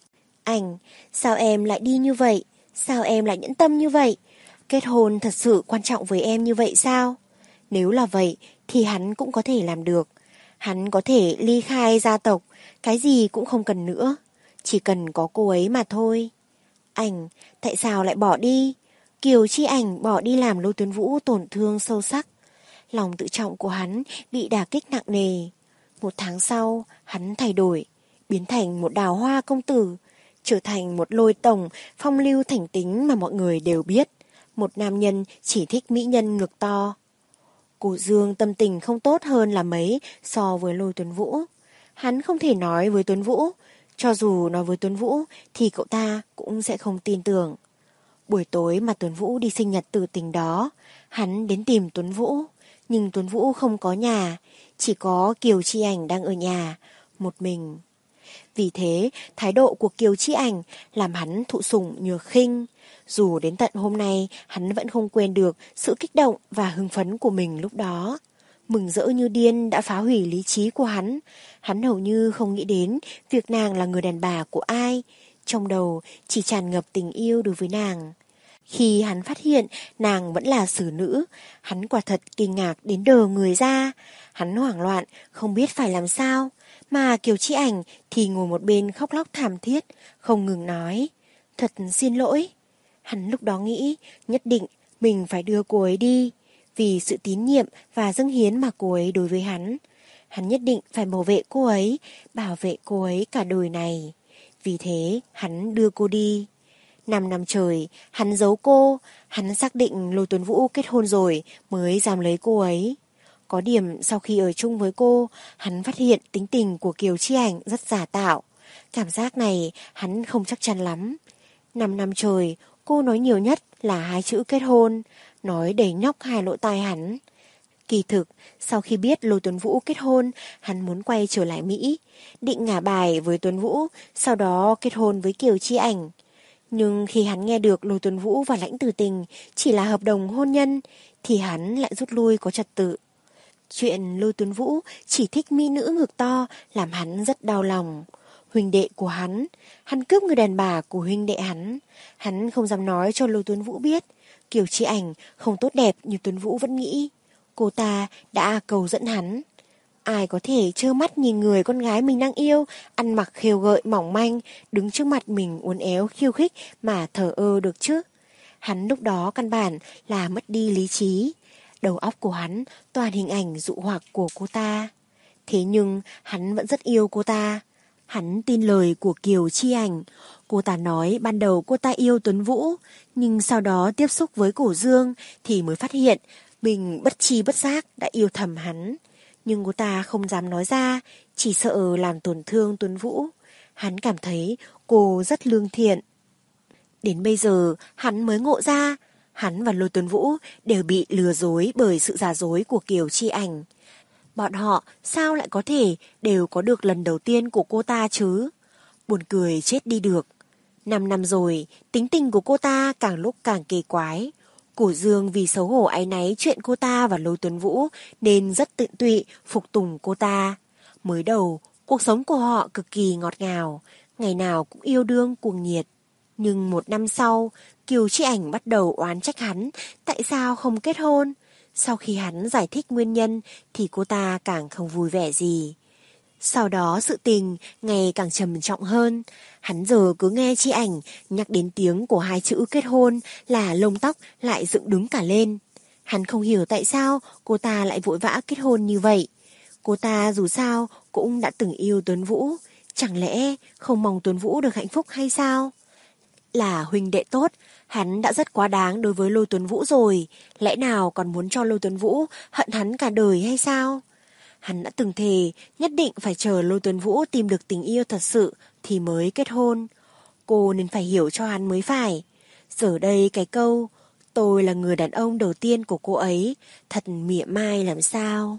Ảnh, sao em lại đi như vậy? Sao em lại nhẫn tâm như vậy? Kết hôn thật sự quan trọng với em như vậy sao? Nếu là vậy thì hắn cũng có thể làm được. Hắn có thể ly khai gia tộc, cái gì cũng không cần nữa. Chỉ cần có cô ấy mà thôi. Ảnh, tại sao lại bỏ đi? Kiều Chi Ảnh bỏ đi làm Lôi Tuấn Vũ tổn thương sâu sắc. Lòng tự trọng của hắn bị đả kích nặng nề. Một tháng sau, hắn thay đổi, biến thành một đào hoa công tử, trở thành một Lôi tổng phong lưu thảnh tính mà mọi người đều biết. Một nam nhân chỉ thích mỹ nhân ngực to. Cổ Dương tâm tình không tốt hơn là mấy so với Lôi Tuấn Vũ. Hắn không thể nói với Tuấn Vũ, cho dù nói với Tuấn Vũ thì cậu ta cũng sẽ không tin tưởng. Buổi tối mà Tuấn Vũ đi sinh nhật Từ Tình đó, hắn đến tìm Tuấn Vũ, nhưng Tuấn Vũ không có nhà, chỉ có Kiều Chi Ảnh đang ở nhà, một mình. Vì thế, thái độ của Kiều Chi Ảnh làm hắn thụ sủng nhược khinh. Dù đến tận hôm nay, hắn vẫn không quên được sự kích động và hưng phấn của mình lúc đó. Mừng rỡ như điên đã phá hủy lý trí của hắn. Hắn hầu như không nghĩ đến việc nàng là người đàn bà của ai. Trong đầu chỉ tràn ngập tình yêu đối với nàng. Khi hắn phát hiện nàng vẫn là xử nữ, hắn quả thật kinh ngạc đến đờ người ra. Hắn hoảng loạn, không biết phải làm sao. Mà Kiều Chi Ảnh thì ngồi một bên khóc lóc thảm thiết, không ngừng nói. Thật xin lỗi. Hắn lúc đó nghĩ nhất định mình phải đưa cô ấy đi. Vì sự tín nhiệm và dâng hiến mà cô ấy đối với hắn. Hắn nhất định phải bảo vệ cô ấy, bảo vệ cô ấy cả đời này. Vì thế hắn đưa cô đi. Năm năm trời, hắn giấu cô, hắn xác định Lôi Tuấn Vũ kết hôn rồi mới dám lấy cô ấy. Có điểm sau khi ở chung với cô, hắn phát hiện tính tình của Kiều Chi Ảnh rất giả tạo. Cảm giác này hắn không chắc chắn lắm. Năm năm trời, cô nói nhiều nhất là hai chữ kết hôn, nói đầy nhóc hai lỗ tai hắn. Kỳ thực, sau khi biết Lôi Tuấn Vũ kết hôn, hắn muốn quay trở lại Mỹ, định ngả bài với Tuấn Vũ, sau đó kết hôn với Kiều Chi Ảnh. Nhưng khi hắn nghe được Lôi Tuấn Vũ và Lãnh Tử Tình chỉ là hợp đồng hôn nhân, thì hắn lại rút lui có trật tự. Chuyện Lôi Tuấn Vũ chỉ thích mỹ nữ ngực to làm hắn rất đau lòng. Huynh đệ của hắn, hắn cướp người đàn bà của huynh đệ hắn. Hắn không dám nói cho Lôi Tuấn Vũ biết, Kiều Chi Ảnh không tốt đẹp như Tuấn Vũ vẫn nghĩ. Cô ta đã cầu dẫn hắn. Ai có thể trơ mắt nhìn người con gái mình đang yêu, ăn mặc khều gợi mỏng manh, đứng trước mặt mình uốn éo khiêu khích mà thờ ơ được chứ? Hắn lúc đó căn bản là mất đi lý trí. Đầu óc của hắn toàn hình ảnh dụ hoặc của cô ta. Thế nhưng hắn vẫn rất yêu cô ta. Hắn tin lời của Kiều Chi Ảnh. Cô ta nói ban đầu cô ta yêu Tuấn Vũ, nhưng sau đó tiếp xúc với Cổ Dương thì mới phát hiện mình bất tri bất giác đã yêu thầm hắn. Nhưng cô ta không dám nói ra, chỉ sợ làm tổn thương Tuấn Vũ. Hắn cảm thấy cô rất lương thiện. Đến bây giờ hắn mới ngộ ra, hắn và Lôi Tuấn Vũ đều bị lừa dối bởi sự giả dối của Kiều Chi Ảnh. Bọn họ sao lại có thể đều có được lần đầu tiên của cô ta chứ? Buồn cười chết đi được. Năm năm rồi, tính tình của cô ta càng lúc càng kỳ quái. Cổ Dương vì xấu hổ áy náy chuyện cô ta và Lôi Tuấn Vũ nên rất tự tụy phục tùng cô ta. Mới đầu, cuộc sống của họ cực kỳ ngọt ngào, ngày nào cũng yêu đương cuồng nhiệt. Nhưng một năm sau, Kiều Chi Ảnh bắt đầu oán trách hắn tại sao không kết hôn. Sau khi hắn giải thích nguyên nhân thì cô ta càng không vui vẻ gì. Sau đó sự tình ngày càng trầm trọng hơn. Hắn giờ cứ nghe Chi Ảnh nhắc đến tiếng của hai chữ kết hôn là lông tóc lại dựng đứng cả lên. Hắn không hiểu tại sao cô ta lại vội vã kết hôn như vậy. Cô ta dù sao cũng đã từng yêu Tuấn Vũ. Chẳng lẽ không mong Tuấn Vũ được hạnh phúc hay sao? Là huynh đệ tốt, hắn đã rất quá đáng đối với Lôi Tuấn Vũ rồi. Lẽ nào còn muốn cho Lôi Tuấn Vũ hận hắn cả đời hay sao? Hắn đã từng thề nhất định phải chờ Lôi Tuấn Vũ tìm được tình yêu thật sự thì mới kết hôn. Cô nên phải hiểu cho hắn mới phải. Giờ đây cái câu tôi là người đàn ông đầu tiên của cô ấy thật mỉa mai làm sao.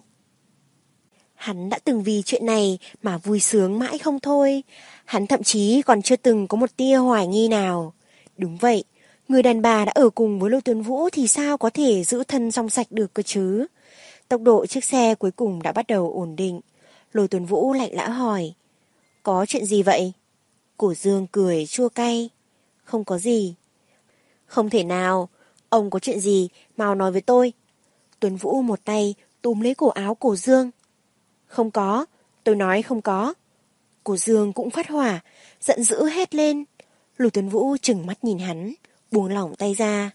Hắn đã từng vì chuyện này mà vui sướng mãi không thôi. Hắn thậm chí còn chưa từng có một tia hoài nghi nào. Đúng vậy, người đàn bà đã ở cùng với Lôi Tuấn Vũ thì sao có thể giữ thân trong sạch được cơ chứ? Tốc độ chiếc xe cuối cùng đã bắt đầu ổn định. Lôi Tuấn Vũ lạnh lẽo hỏi, có chuyện gì vậy? Cổ Dương cười chua cay, không có gì. Không thể nào, ông có chuyện gì mau nói với tôi. Tuấn Vũ một tay túm lấy cổ áo Cổ Dương. Không có, tôi nói không có. Cổ Dương cũng phát hỏa, giận dữ hét lên. Lôi Tuấn Vũ trừng mắt nhìn hắn, buông lỏng tay ra.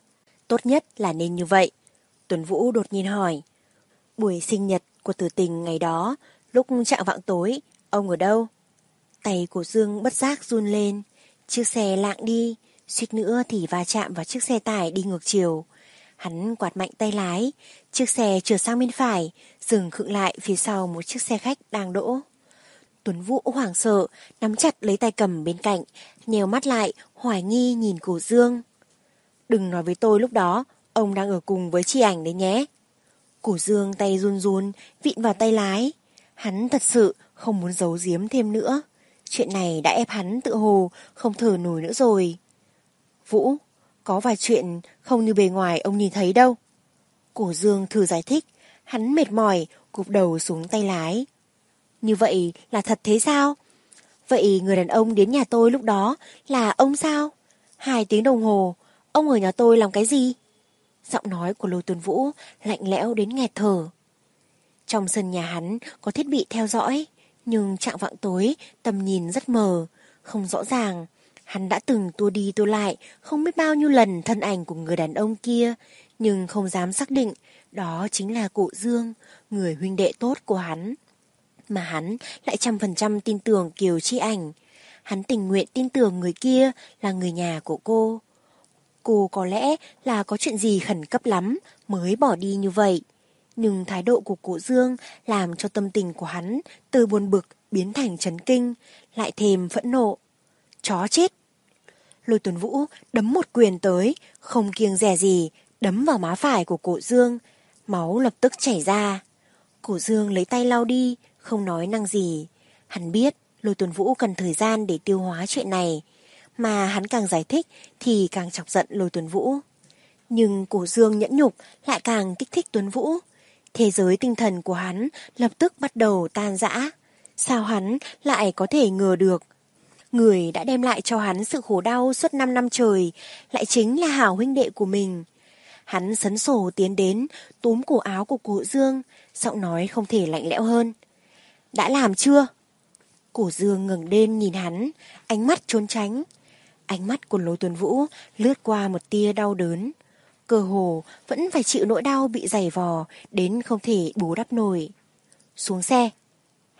Tốt nhất là nên như vậy. Tuấn Vũ đột nhiên hỏi, buổi sinh nhật của Tử Tình ngày đó, lúc chạng vạng tối, ông ở đâu? Tay Cổ Dương bất giác run lên, chiếc xe lạng đi, suýt nữa thì va chạm vào chiếc xe tải đi ngược chiều. Hắn quạt mạnh tay lái, chiếc xe trượt sang bên phải, dừng khựng lại phía sau một chiếc xe khách đang đỗ. Tuấn Vũ hoảng sợ, nắm chặt lấy tay cầm bên cạnh, nhèo mắt lại, hoài nghi nhìn Cổ Dương. Đừng nói với tôi lúc đó, ông đang ở cùng với Chi Ảnh đấy nhé. Cổ Dương tay run run, vịn vào tay lái. Hắn thật sự không muốn giấu giếm thêm nữa. Chuyện này đã ép hắn tự hồ, không thở nổi nữa rồi. Vũ, có vài chuyện không như bề ngoài ông nhìn thấy đâu. Cổ Dương thử giải thích, hắn mệt mỏi, cụp đầu xuống tay lái. Như vậy là thật thế sao? Vậy người đàn ông đến nhà tôi lúc đó là ông sao? Hai tiếng đồng hồ, ông ở nhà tôi làm cái gì? Giọng nói của Lôi Tuấn Vũ lạnh lẽo đến nghẹt thở. Trong sân nhà hắn có thiết bị theo dõi, nhưng chạng vạng tối tầm nhìn rất mờ, không rõ ràng. Hắn đã từng tua đi tua lại không biết bao nhiêu lần thân ảnh của người đàn ông kia, nhưng không dám xác định đó chính là Cổ Dương, người huynh đệ tốt của hắn. Mà hắn lại trăm phần trăm tin tưởng Kiều Chi Ảnh. Hắn tình nguyện tin tưởng người kia là người nhà của cô. Cô có lẽ là có chuyện gì khẩn cấp lắm mới bỏ đi như vậy. Nhưng thái độ của Cổ Dương làm cho tâm tình của hắn từ buồn bực biến thành chấn kinh, lại thêm phẫn nộ. Chó chết! Lôi Tuấn Vũ đấm một quyền tới, không kiêng dè gì, đấm vào má phải của Cổ Dương. Máu lập tức chảy ra. Cổ Dương lấy tay lau đi, không nói năng gì. Hắn biết Lôi Tuấn Vũ cần thời gian để tiêu hóa chuyện này, mà hắn càng giải thích thì càng chọc giận Lôi Tuấn Vũ. Nhưng Cổ Dương nhẫn nhục lại càng kích thích Tuấn Vũ. Thế giới tinh thần của hắn lập tức bắt đầu tan rã. Sao hắn lại có thể ngờ được? Người đã đem lại cho hắn sự khổ đau suốt năm năm trời lại chính là hảo huynh đệ của mình. Hắn sấn sổ tiến đến, túm cổ áo của Cổ Dương, giọng nói không thể lạnh lẽo hơn. Đã làm chưa? Cổ Dương ngẩng lên nhìn hắn, ánh mắt trốn tránh. Ánh mắt của Lôi Tuấn Vũ lướt qua một tia đau đớn. Cơ hồ vẫn phải chịu nỗi đau bị giày vò đến không thể bù đắp nổi. Xuống xe,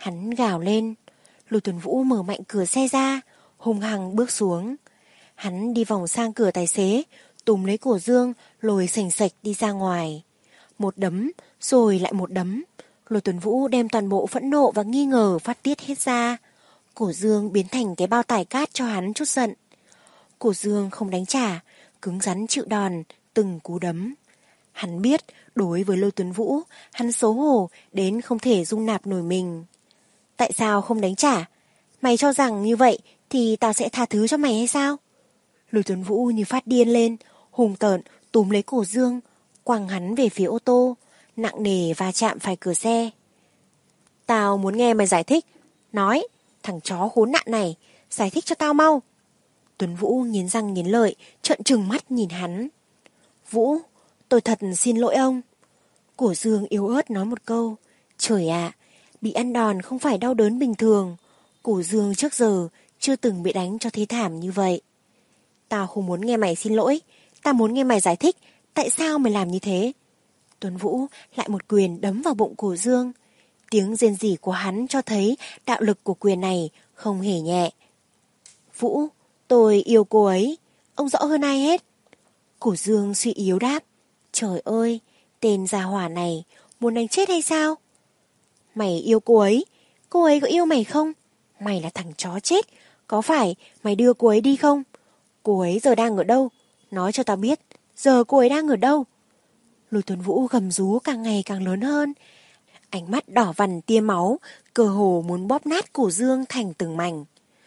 Hắn gào lên. Lôi Tuấn Vũ mở mạnh cửa xe ra, hung hăng bước xuống. Hắn đi vòng sang cửa tài xế, túm lấy cổ Dương, lôi sành sạch đi ra ngoài. Một đấm, rồi lại một đấm. Lôi Tuấn Vũ đem toàn bộ phẫn nộ và nghi ngờ phát tiết hết ra. Cổ Dương biến thành cái bao tải cát cho hắn chút giận. Cổ Dương không đánh trả, cứng rắn chịu đòn, từng cú đấm. Hắn biết, đối với Lôi Tuấn Vũ, hắn xấu hổ đến không thể dung nạp nổi mình. Tại sao không đánh trả? Mày cho rằng như vậy thì tao sẽ tha thứ cho mày hay sao? Lôi Tuấn Vũ như phát điên lên, hùng tợn túm lấy cổ Dương, quăng hắn về phía ô tô, nặng nề va chạm phải cửa xe. Tao muốn nghe mày giải thích. Nói, thằng chó khốn nạn này, giải thích cho tao mau. Tuấn Vũ nghiến răng nghiến lợi, trợn trừng mắt nhìn hắn. Vũ, tôi thật xin lỗi ông. Cổ Dương yếu ớt nói một câu. Trời ạ, bị ăn đòn không phải đau đớn bình thường. Cổ Dương trước giờ chưa từng bị đánh cho thế thảm như vậy. Tao không muốn nghe mày xin lỗi, tao muốn nghe mày giải thích tại sao mày làm như thế. Tuấn Vũ lại một quyền đấm vào bụng Cổ Dương. Tiếng rên rỉ của hắn cho thấy đạo lực của quyền này không hề nhẹ. Vũ, tôi yêu cô ấy, ông rõ hơn ai hết. Cổ Dương suy yếu đáp. Trời ơi, tên già hỏa này muốn đánh chết hay sao? Mày yêu cô ấy, cô ấy có yêu mày không? Mày là thằng chó chết, có phải mày đưa cô ấy đi không? Cô ấy giờ đang ở đâu? Nói cho tao biết, giờ cô ấy đang ở đâu? Lôi Tuấn Vũ gầm rú càng ngày càng lớn hơn. Ánh mắt đỏ vằn tia máu, cơ hồ muốn bóp nát cổ Dương thành từng mảnh.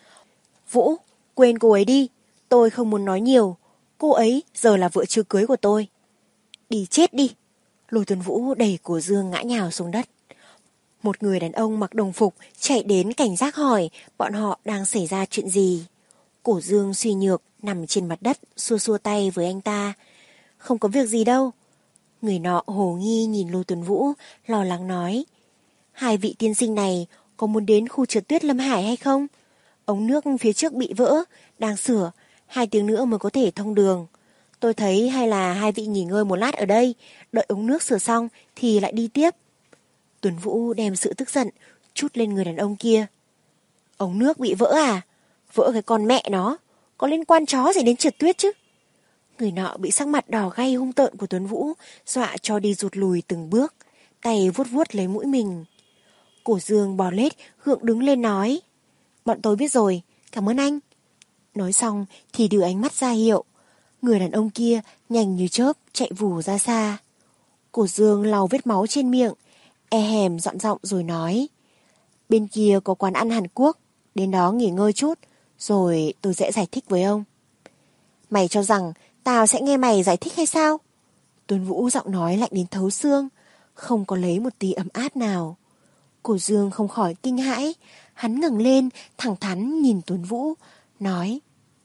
Vũ, quên cô ấy đi, tôi không muốn nói nhiều. Cô ấy giờ là vợ chưa cưới của tôi. Đi chết đi. Lôi Tuấn Vũ đẩy cổ Dương ngã nhào xuống đất. Một người đàn ông mặc đồng phục chạy đến cảnh giác hỏi bọn họ đang xảy ra chuyện gì. Cổ Dương suy nhược nằm trên mặt đất xua xua tay với anh ta. Không có việc gì đâu. Người nọ hồ nghi nhìn Lôi Tuấn Vũ, lo lắng nói. Hai vị tiên sinh này có muốn đến khu trượt tuyết Lâm Hải hay không? Ống nước phía trước bị vỡ, đang sửa, hai tiếng nữa mới có thể thông đường. Tôi thấy hay là hai vị nghỉ ngơi một lát ở đây, đợi ống nước sửa xong thì lại đi tiếp. Tuấn Vũ đem sự tức giận trút lên người đàn ông kia. Ống nước bị vỡ à? Vỡ cái con mẹ nó, có liên quan chó gì đến trượt tuyết chứ? Người nọ bị sắc mặt đỏ gay hung tợn của Tuấn Vũ dọa cho đi rụt lùi từng bước, tay vuốt vuốt lấy mũi mình. Cổ Dương bò lết gượng đứng lên nói. Bọn tôi biết rồi, cảm ơn anh. Nói xong thì đưa ánh mắt ra hiệu. Người đàn ông kia nhanh như chớp chạy vù ra xa. Cổ Dương lau vết máu trên miệng, e hèm dọn giọng rồi nói. Bên kia có quán ăn Hàn Quốc, đến đó nghỉ ngơi chút, rồi tôi sẽ giải thích với ông. Mày cho rằng tao sẽ nghe mày giải thích hay sao? Tuấn Vũ giọng nói lạnh đến thấu xương, không có lấy một tí ấm áp nào. Cổ Dương không khỏi kinh hãi, hắn ngẩng lên thẳng thắn nhìn Tuấn Vũ, nói.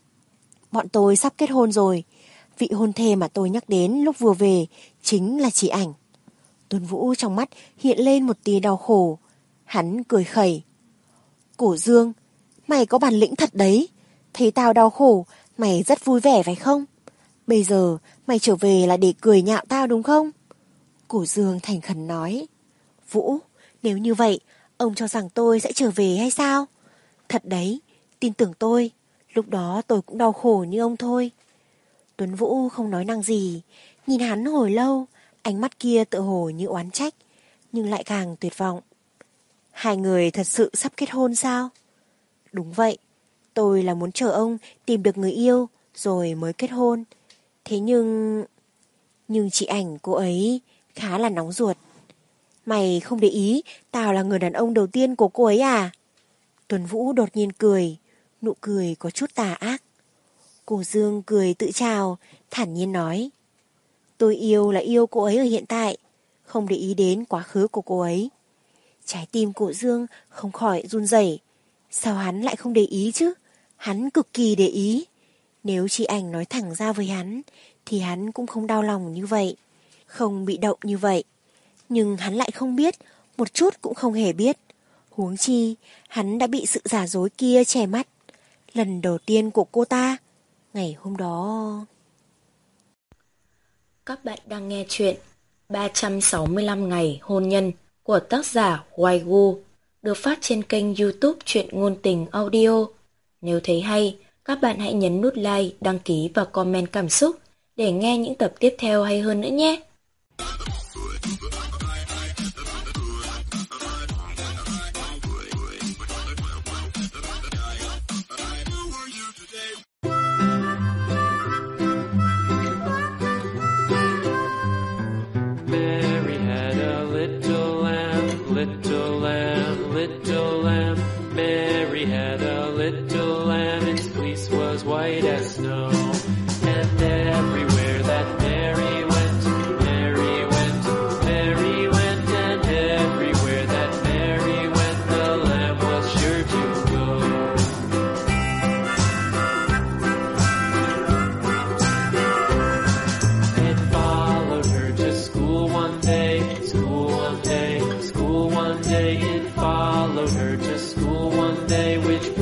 Bọn tôi sắp kết hôn rồi, vị hôn thê mà tôi nhắc đến lúc vừa về chính là chị Ảnh. Tuấn Vũ trong mắt hiện lên một tia đau khổ, hắn cười khẩy. Cổ Dương, mày có bản lĩnh thật đấy, thấy tao đau khổ, mày rất vui vẻ phải không? Bây giờ mày trở về là để cười nhạo tao đúng không? Cổ Dương thành khẩn nói. Vũ, nếu như vậy, ông cho rằng tôi sẽ trở về hay sao? Thật đấy, tin tưởng tôi, lúc đó tôi cũng đau khổ như ông thôi. Tuấn Vũ không nói năng gì, nhìn hắn hồi lâu, ánh mắt kia tựa hồ như oán trách, nhưng lại càng tuyệt vọng. Hai người thật sự sắp kết hôn sao? Đúng vậy, tôi là muốn chờ ông tìm được người yêu rồi mới kết hôn. Thế nhưng... Nhưng chị Ảnh cô ấy khá là nóng ruột. Mày không để ý tao là người đàn ông đầu tiên của cô ấy à? Tuấn Vũ đột nhiên cười, nụ cười có chút tà ác. Cổ Dương cười tự chào, thản nhiên nói. Tôi yêu là yêu cô ấy ở hiện tại, không để ý đến quá khứ của cô ấy. Trái tim Cổ Dương không khỏi run rẩy. Sao hắn lại không để ý chứ? Hắn cực kỳ để ý. Nếu chị Ảnh nói thẳng ra với hắn, thì hắn cũng không đau lòng như vậy, không bị động như vậy. Nhưng hắn lại không biết, một chút cũng không hề biết. Huống chi, hắn đã bị sự giả dối kia che mắt. Lần đầu tiên của cô ta, ngày hôm đó... Các bạn đang nghe chuyện ba trăm sáu mươi lăm ngày hôn nhân của tác giả Hoài Gu. được phát trên kênh YouTube Truyện Ngôn Tình Audio. Nếu thấy hay, các bạn hãy nhấn nút like, đăng ký và comment cảm xúc để nghe những tập tiếp theo hay hơn nữa nhé. Mary had a little lamb, little lamb, little lamb. Mary had a little lamb, its fleece was white as snow. And everywhere that Mary went, Mary went, Mary went, and everywhere that Mary went, the lamb was sure to go. It followed her to school one day, school one day, school one day. It followed her to school one day, which